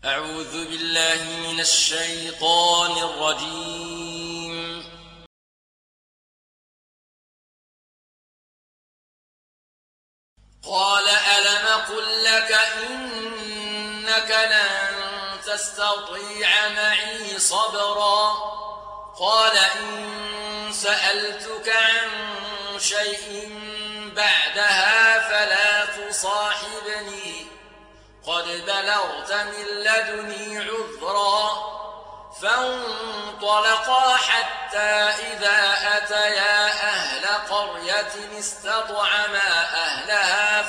أعوذ بالله من الشيطان الرجيم. قال ألم قل لك إنك لن تستطيع معي صبرا قال إن سألتك عن شيء بعدها فلا تصاحبني قد بلغت من لدني عذرا فانطلقا حتى إذا أتيا أهل قرية استطعما أهلها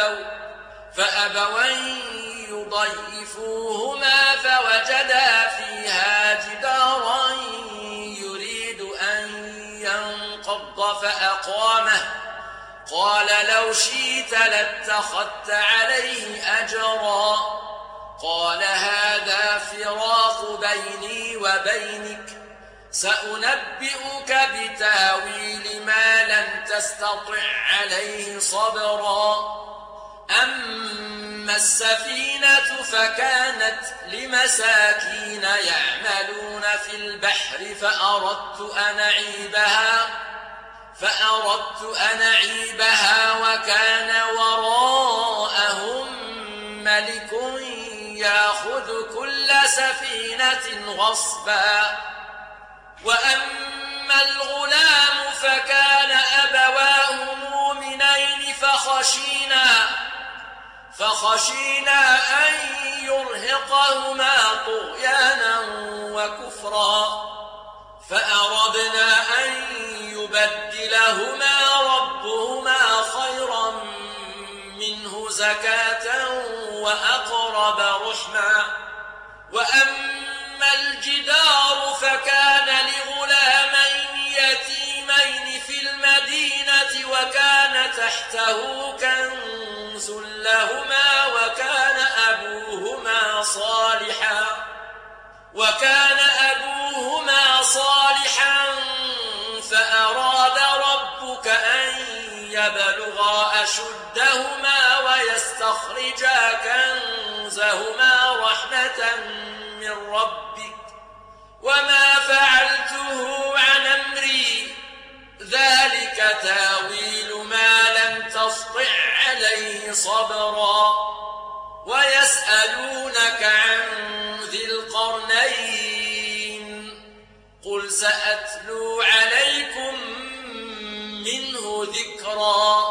فأبوا أن يضيفوهما فوجدا فيها جدارا يريد أن ينقض فأقامه قال لو شئت لاتخذت عليه أجرا قال هذا فراق بيني وبينك سأنبئك بتاويل ما لم تستطع عليه صبرا أما السفينة فكانت لمساكين يعملون في البحر فأردت أن أعيبها وكان وراءهم ملك يأخذ كل سفينة غصبا وأما الغلام فكان أبواه مؤمنين فخشينا أن يرهقهما طغيانا وكفرا فأردنا أن يبدلهما ربهما خيرا منه زكاة وأقرب رحما وأما الجدار فكان لغلامين يتيمين في المدينة وكان تحته كنز لهما وكان أبوهما صالحا فأراد ربك أن يبلغا أشدهما ويستخرجا كنزهما رحمة من ربك وما فعلته عن أمري ذلك تاويل ما لم تسطع عليه صبرا ويسألونك عن ذي القرنين قل سأتلو عليكم منه ذكرا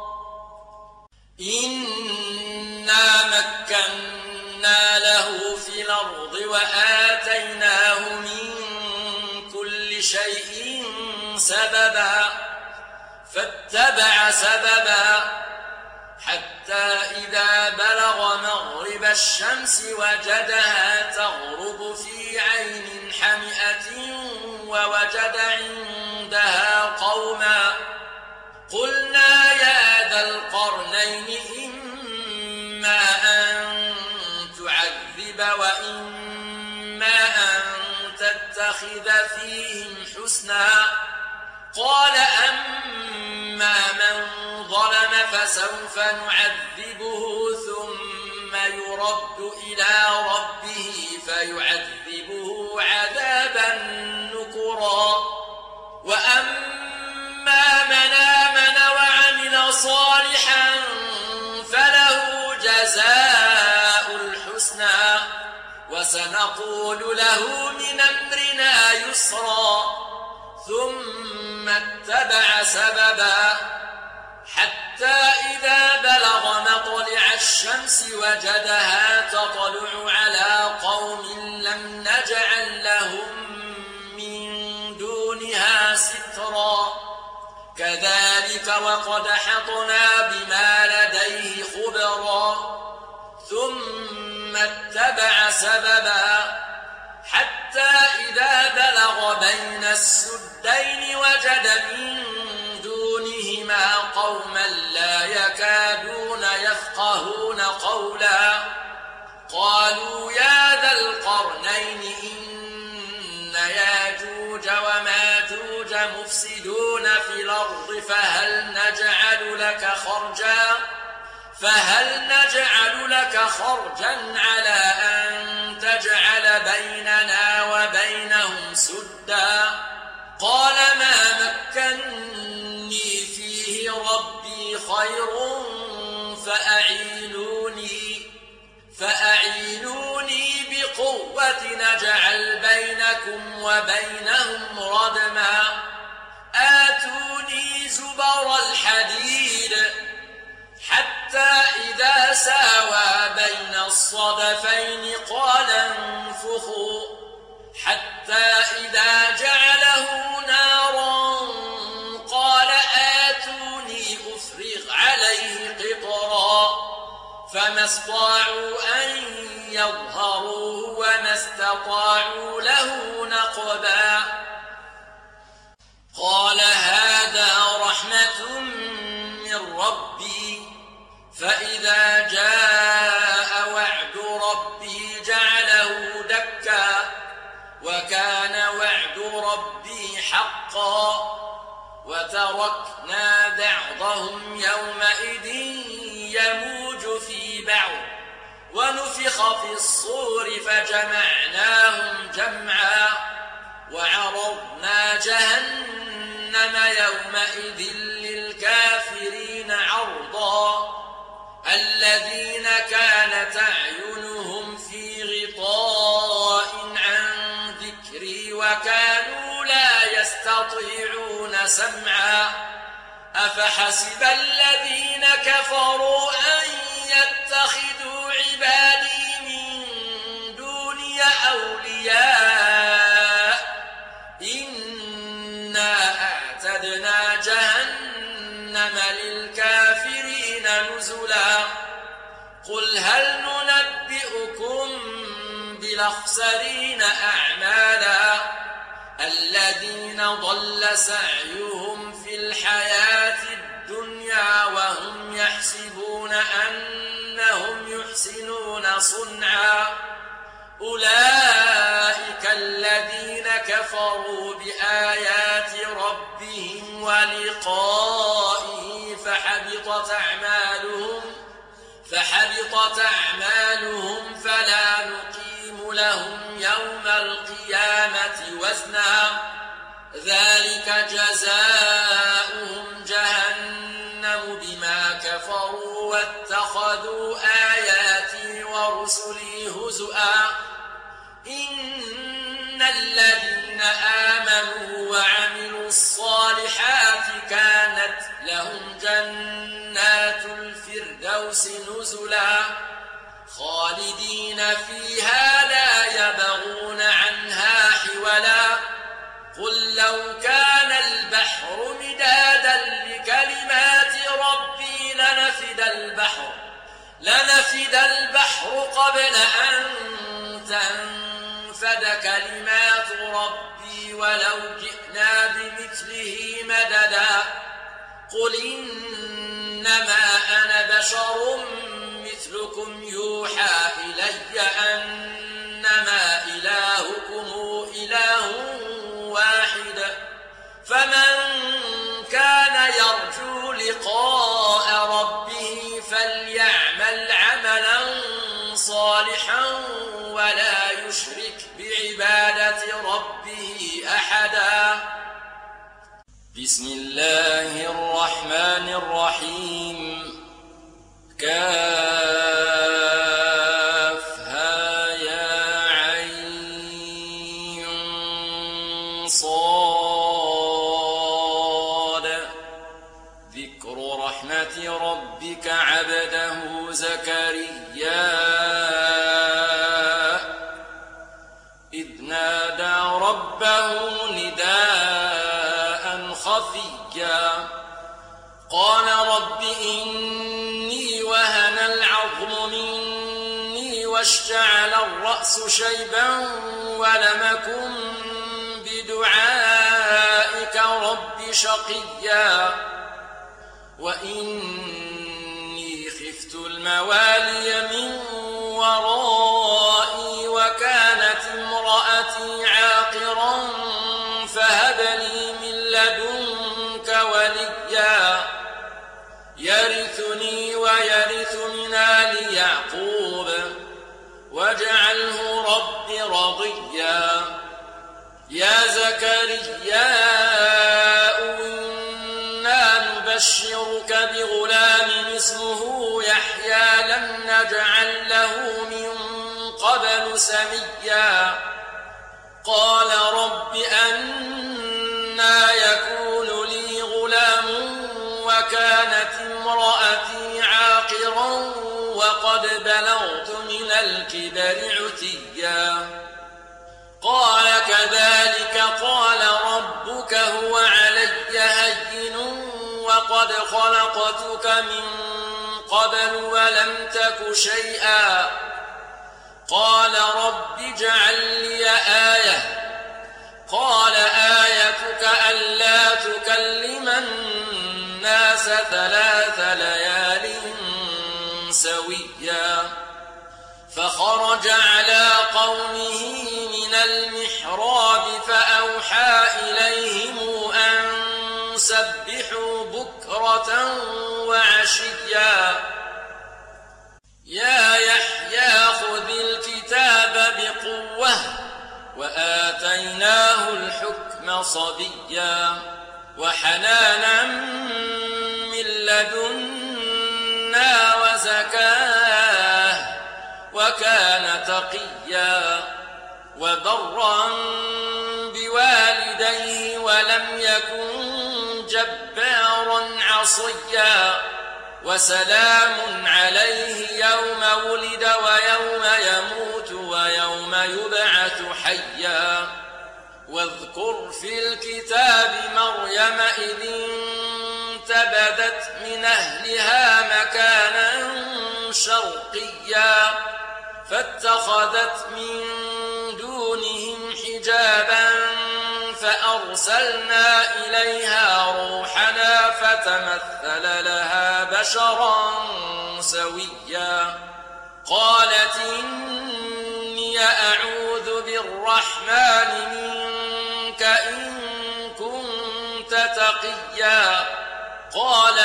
إنا مكنا له في الأرض وآتيناه من كل شيء سببا فاتبع سببا حتى إذا بلغ مغرب الشمس وجدها تغرب في عين حمئة ووجد عندها قوما قلنا يا ذا القرنين إما أن تعذب وإما أن تتخذ فيهم حسنا قال أما من ظلم فسوف نعذبه ثم يرد إلى ربه فيعذبه عذابا نكرا وأما من آمن وعمل صالحا فله جزاء الحسنى وسنقول له من أمرنا يسرا ثم اتبع سببا حتى إذا بلغ مطلع الشمس وجدها تطلع على قوم لم نجعل لهم من دونها سترا كذلك وقد أحطنا بما لديه خبرا ثم اتبع سببا حتى إذا بلغ بين السدين وجد من دونهما قوما لا يكادون يفقهون قولا قالوا يا ذا القرنين إن ياجوج وماجوج مفسدون في الأرض فهل نجعل لك خرجا على أن تجعل بيننا وبينهم سدا قال ما مكني فيه ربي خير فأعينوني بقوة نجعل بينكم وبينهم ردما آتوني زبر الحديد حتى إذا ساوى بين الصدفين قال انفخوا حتى إذا جعله نارا قال آتوني أفرغ عليه قطرا فما استطاعوا أن يظهروه وما استطاعوا له نقبا قال هذا رحمة من ربي فإذا جاء وعد ربي جعله دكا وكان وعد ربي حقا وتركنا بعضهم يومئذ يموج في بعض ونفخ في الصور فجمعناهم جمعا وعرضنا جهنم يومئذ للكافرين عرضا الذين كانت أعينهم في غطاء عن ذكري وكانوا لا يستطيعون سمعا أفحسب الذين كفروا أن يتخذوا عبادي من دوني أولياء إنا أعتدنا جهنم للكافرين نزلا قل هل ننبئكم بالأخسرين أعمالا الذين ضل سعيهم في الحياة الدنيا وهم يحسبون أنهم يحسنون صنعا أولئك الذين كفروا بآيات ربهم ولقائه فحبطت أعمالهم فلا نقيم لهم يوم القيامة وزنا ذلك جزاؤهم جهنم بما كفروا واتخذوا آياتي ورسلي هزؤا إن الذين آمنوا وعملوا الصالحات كانت لهم جنات الفردوس نزلا خالدين فيها لا يبغون عنها حولا قل لو كان البحر مدادا لكلمات ربي لنفد البحر قبل أن تنفد كلمات ربي ولو جئنا بمثله مددا قل إنما أنا بشر مثلكم يوحى إلي أنما إلهكم إله واحد فمن كان يرجو لقاء ربه فليعمل عملا صالحا ولا يشرك بعبادة ربه أحدا بسم الله الرحمن الرحيم كافها يا عين صاد ذكر رحمة ربك عبده زكريا إذ نادى ربه نداء خفيا قال رب إني وهن العظم مني واشتعل الرأس شيبا ولم أكن بدعائك رب شقيا وإني خفت الموالي من ورائي وكانت امرأتي عاقرا فهب لي من لدنك وليا يرثني ويرث من آل يعقوب واجعله رب رضيا يا زكريا إنا نبشرك بغلام اسمه يحيى لم نجعل له من قبل سميا قال رب أنى يكون لي غلام وكانت امرأتي عاقرا وقد بلغت من الكبر عتيا قال كذلك قال ربك هو علي هين وقد خلقتك من قبل ولم تك شيئا قال رب اجعل لي آية قال آيتك ألا تكلم الناس 3 ليال سويا فخرج على قومه من المحراب فأوحى إليهم أن سبحوا بكرة وعشيا يا يحيى خذ الكتاب بقوة وآتيناه الحكم صبيا وحنانا من لدنا وزكاة وكان تقيا وبرا بوالديه ولم يكن جبارا عصيا وسلام عليه يوم ولد ويوم يموت ويوم يبعث حيا واذكر في الكتاب مريم إذ انتبذت من أهلها مكانا شرقيا فاتخذت من دونهم حجابا فأرسلنا إليها روحنا فتمثل لها بشرا سويا قالت إني أعوذ بالرحمن منك إن كنت تقيا قال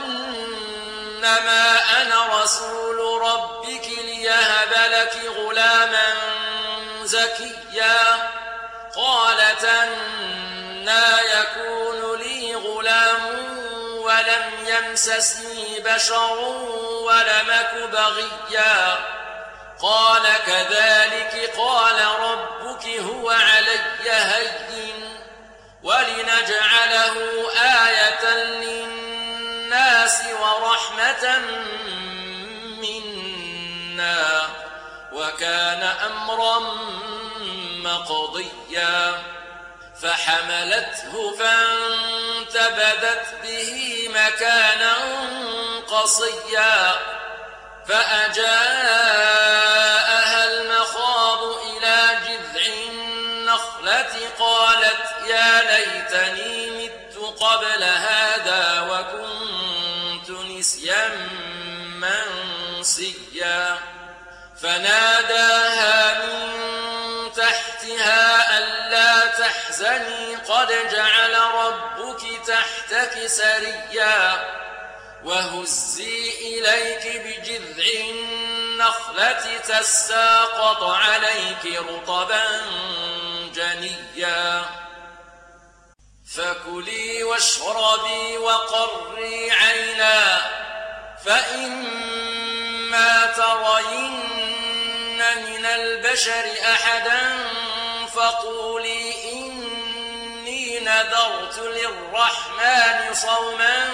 إنما أنا رسول ربك ليهب لك غلاما زكيا قالت أنى يكون لي غلام ولم يمسسني بشر ولم أك بغيا قال كذلك قال ربك هو علي هين ولنجعله آية للناس ورحمة منا وكان أمرا مقضيا فحملته فانتبذت به مكانا قصيا فأجاءها المخاض إلى جذع النخلة قالت يا ليتني مت قبل هذا وكنت نسيا منسيا فناداها من تحتها ألا تحزني قد جعل ربك تحتك سريا وهزي إليك بجذع النخلة تساقط عليك رطبا جنيا فكلي واشربي وقري عينا فإما ترين من البشر أحدا فقولي إني نذرت للرحمن صوما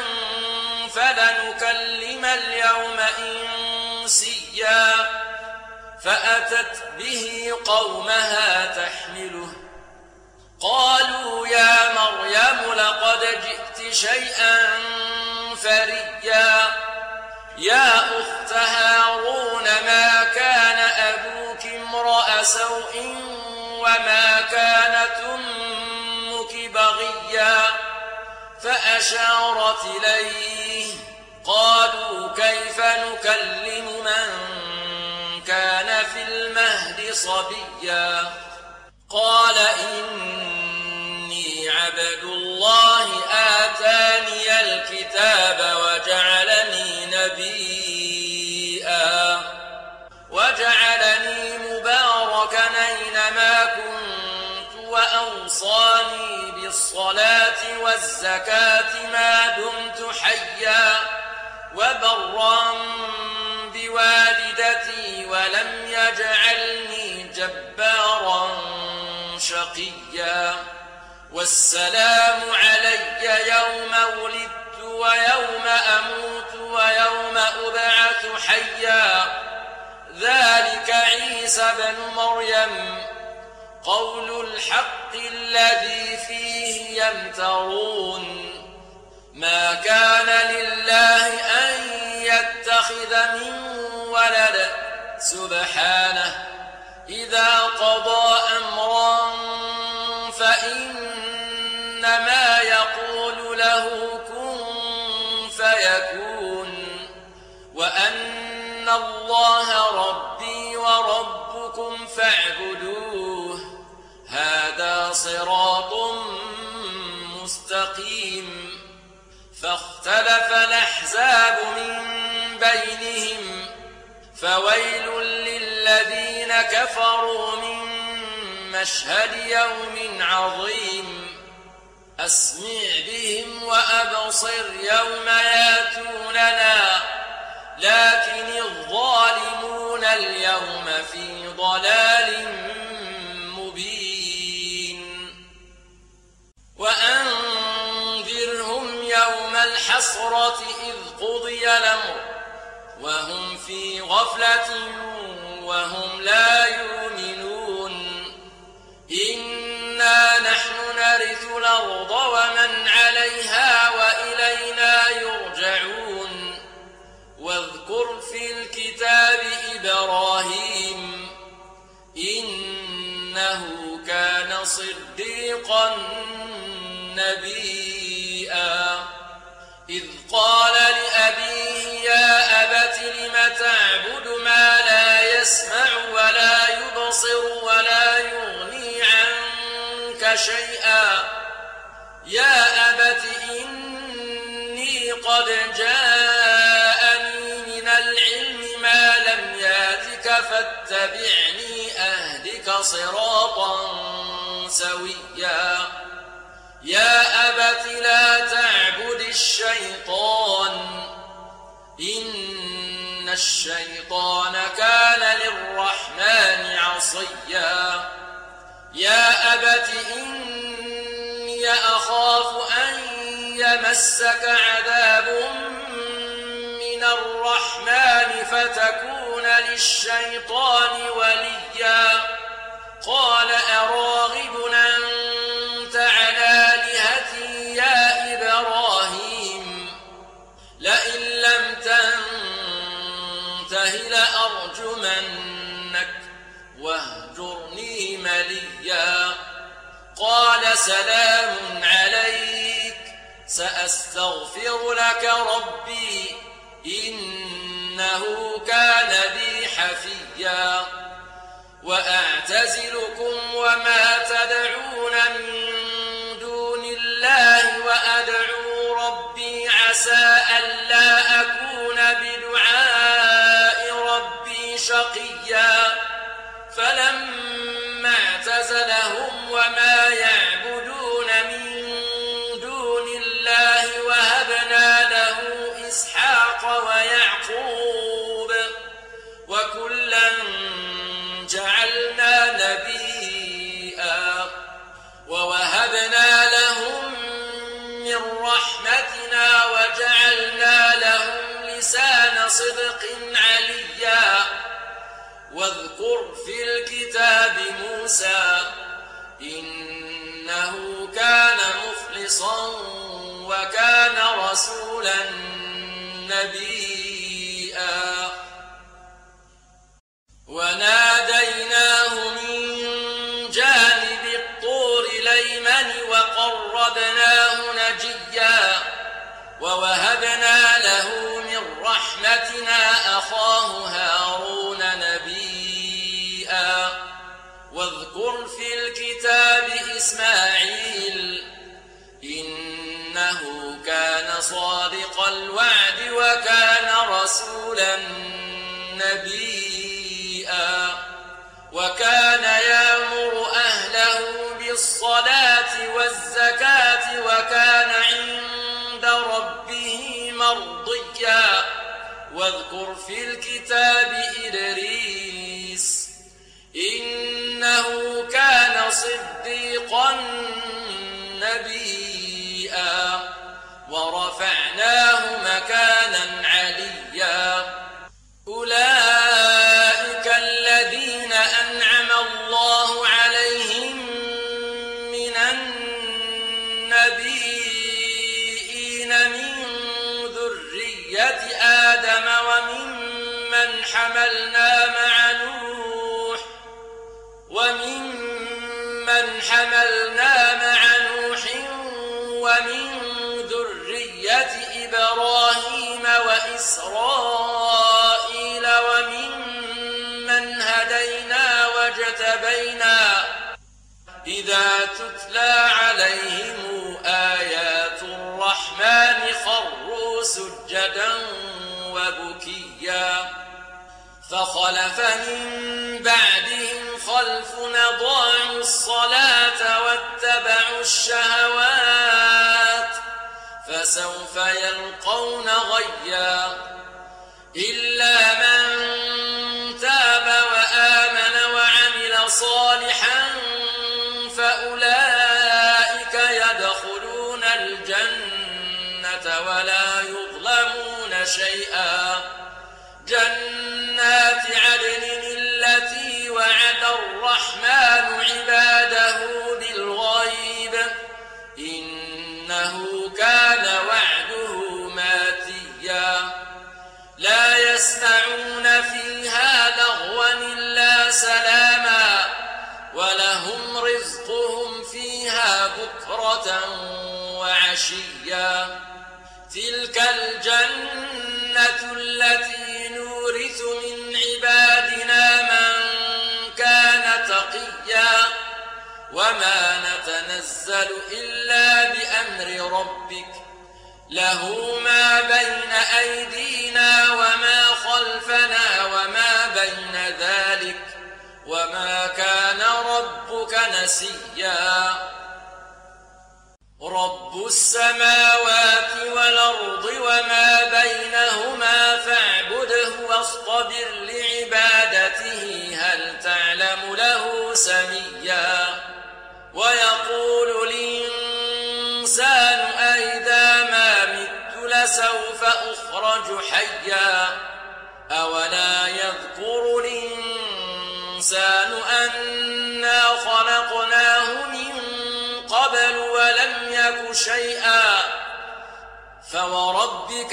فلنكلم اليوم إنسيا فأتت به قومها تحمله قالوا يا مريم لقد جئت شيئا فريا يا أخت هارون ما كان أبوك امرأ سوء وما كانت أمك بغيا فأشارت إليه قالوا كيف نكلم من كان في المهد صبيا قال إني عبد الله آتاني الكتاب وجعلني نبيا وجعلني وأوصاني بالصلاة والزكاة ما دمت حيا وبرا بوالدتي ولم يجعلني جبارا شقيا والسلام علي يوم ولدت ويوم أموت ويوم أبعث حيا ذلك عيسى بن مريم قول الحق الذي فيه يمترون ما كان لله أن يتخذ من ولد سبحانه إذا قضى أمرا فإنما يقول له كن فيكون وأن الله ربي وربكم فاعبدوه هذا صراط مستقيم فاختلف الأحزاب من بينهم فويل للذين كفروا من مشهد يوم عظيم أسمع بهم وأبصر يوم ياتوننا لكن الظالمون اليوم في ضلال مبين وأنذرهم يوم الحسرة إذ قضي الأمر وهم في غفلة وهم لا يؤمنون إنا نحن نرث الأرض ومن عليها وإلينا يرجعون واذكر في الكتاب إبراهيم إنه كان صديقا نبيا إذ قال لأبيه يا أبت لم تعبد ما لا يسمع ولا يبصر ولا يغني عنك شيئا يا أبت إني قد جاءني من العلم ما لم ياتك فاتبعني أهدك صراطا سويا يا أبت لا تعبد الشيطان إن الشيطان كان للرحمن عصيا يا أبت إني أخاف أن يمسك عذاب من الرحمن فتكون للشيطان وليا قال أراغب أنت على آلهتي يا إبراهيم لئن لم تنته لأرجمنك واهجرني مليا قال سلام عليك سأستغفر لك ربي إنه كان بي حفيا وأعتزلكم وما تدعون من دون الله وأدعو ربي عسى ألا أكون بدعاء ربي شقيا فلما اعتزلهم وما يعبدون من دون الله وهبنا له إسحاق ويعقوب وكلا جعلنا نبيا ووهبنا لهم من رحمتنا وجعلنا لهم لسان صدق عليا واذكر في الكتاب موسى إنه كان مخلصا وكان رسولا نبيا وناديناه من جانب الطور الأيمن وقربناه نجيا ووهبنا له من رحمتنا أخاه هارون نبيا واذكر في الكتاب إسماعيل إنه كان صادق الوعد وكان رسولا نبيا وكان يأمر أهله بالصلاة الزكاة وكان عند ربه مرضيا واذكر في الكتاب إدريس إنه كان صديقا نبيا ورفعناه مكانا عليا أولئك الذين أنعم الله عليهم من النبيين من ذرية آدم وممن حملنا مع نوح ومن ذرية إبراهيم وإسرائيل وممن هدينا واجتبينا إذا تتلى عليهم آيات الرحمن خروا سجدا وبكيا فخلف من بعدهم خلف أضاعوا الصلاة واتبعوا الشهوات فسوف يلقون غيا إلا من تاب وآمن وعمل صالحا فأولئك يدخلون الجنة ولا يظلمون شيئا جنات عدن التي وعد الرحمن عباده بالغيب إنه كان وعده ماتيا لا يسمعون فيها لغوا إلا سلاما ولهم رزقهم فيها بكرة وعشيا تلك الجنة التي نورث من عبادنا من كان تقيا وما نتنزل إلا بأمر ربك له ما بين أيدينا وما خلفنا وما بين ذلك وما كان ربك نسيا رب السماوات والأرض وما بينهما فاعبده واصطبر لعبادته هل تعلم له سميا ويقول الإنسان أئذا ما مت لسوف أخرج حيا أولا يذكر الإنسان أنا خلقناه من قبل ولم يك شيئا فوربك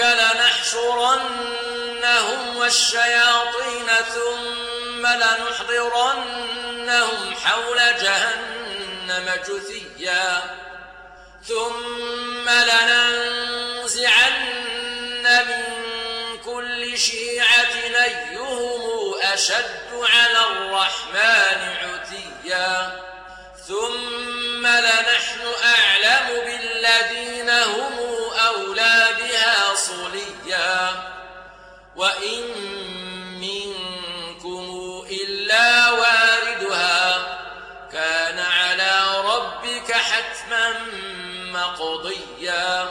لنحشرنهم والشياطين ثم لنحضرنهم حول جهنم جثيا ثم لننزعن من كل شيعة أيهم أشد على الرحمن عتيا ثم لنحن أعلم بالذين هم أولى بها صليا وإن منكم إلا واردها كان على ربك حتما مقضيا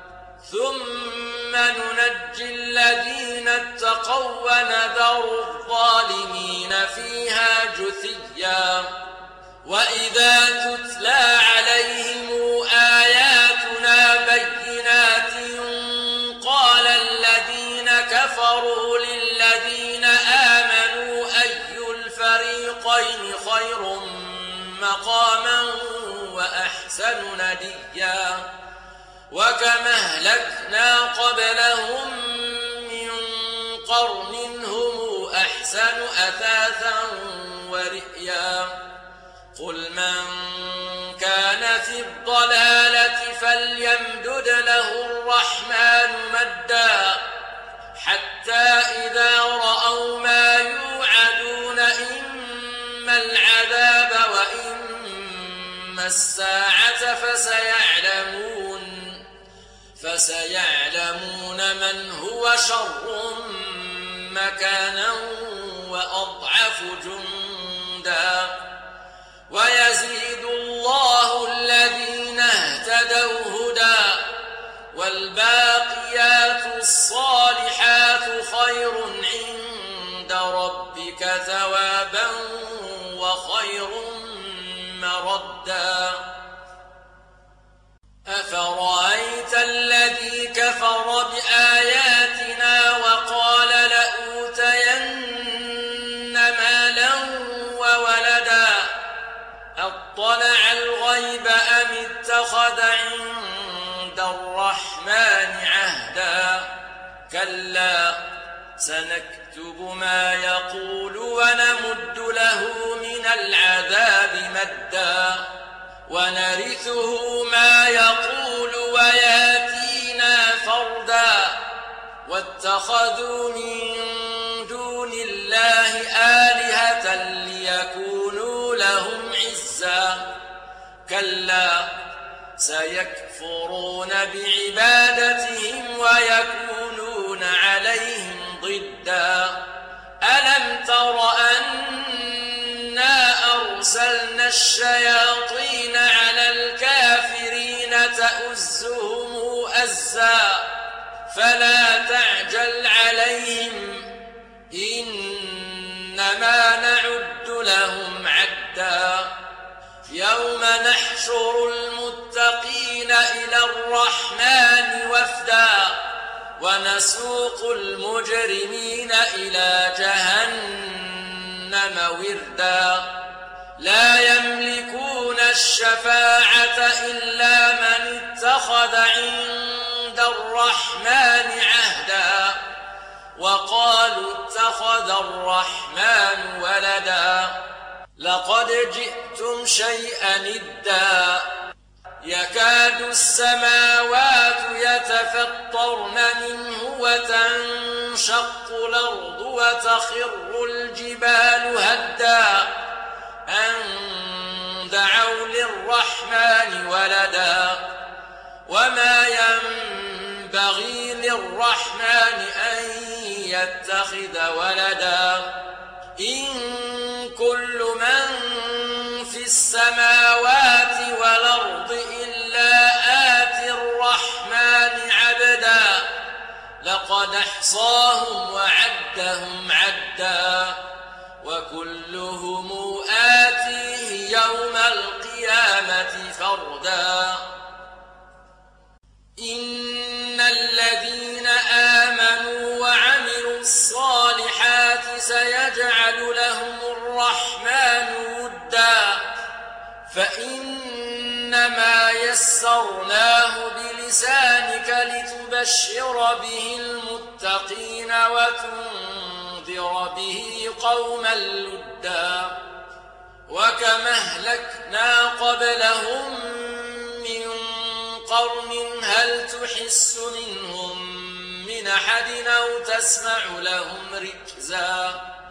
ثم ننجي الذين اتقوا ونذر الظالمين فيها جثيا وإذا تتلى عليهم آياتنا بينات قال الذين كفروا للذين آمنوا أي الفريقين خير مقاما وأحسن نديا وكم أهلكنا قبلهم من قرن هم أحسن أثاثا ورئيا قل من كان في الضلالة فليمدد له الرحمن مدا حتى إذا رأوا ما يوعدون إما العذاب وإما الساعة فسيعلمون من هو شر مكانا وأضعف جندا ويزيد الله الذين خير عند ربك ثوابا وخير مردا أفرأيت الذي كفر بآياتنا وقال لأوتين مالا وولدا أطلع الغيب أم اتخذ عند الرحمن عهدا كلا سنكتب ما يقول ونمد له من العذاب مدا ونرثه ما يقول وياتينا فردا واتخذوا من دون الله آلهة ليكونوا لهم عزا كلا سيكفرون بعبادتهم ويكونون عليهم ضدا ألم تر أنا أرسلنا الشياطين على الكافرين تؤزهم أزا فلا تعجل عليهم إنما نعد لهم عدا يوم نحشر المتقين إلى الرحمن وفدا ونسوق المجرمين إلى جهنم وردا لا يملكون الشفاعة إلا من اتخذ عند الرحمن عهدا وقالوا اتخذ الرحمن ولدا لقد جئتم شيئا إدا يكاد السماوات يتفطرن منه وتنشق الأرض وتخر الجبال هدا أن دعوا للرحمن ولدا وما ينبغي للرحمن أن يتخذ ولدا إن كل من في السماوات والأرض إلا آتي الرحمن عبدا لقد أحصاهم وعدهم عدا وكلهم آتيه يوم القيامة فردا إن الذين آمنوا وعملوا الصالحات سيجعل لهم الرحمن ودا فإنما يسرناه بلسانك لتبشر به المتقين وتنذر به قوما لدا وكما أهلكنا قبلهم من قرن هل تحس منهم من أحد أو تسمع لهم ركزا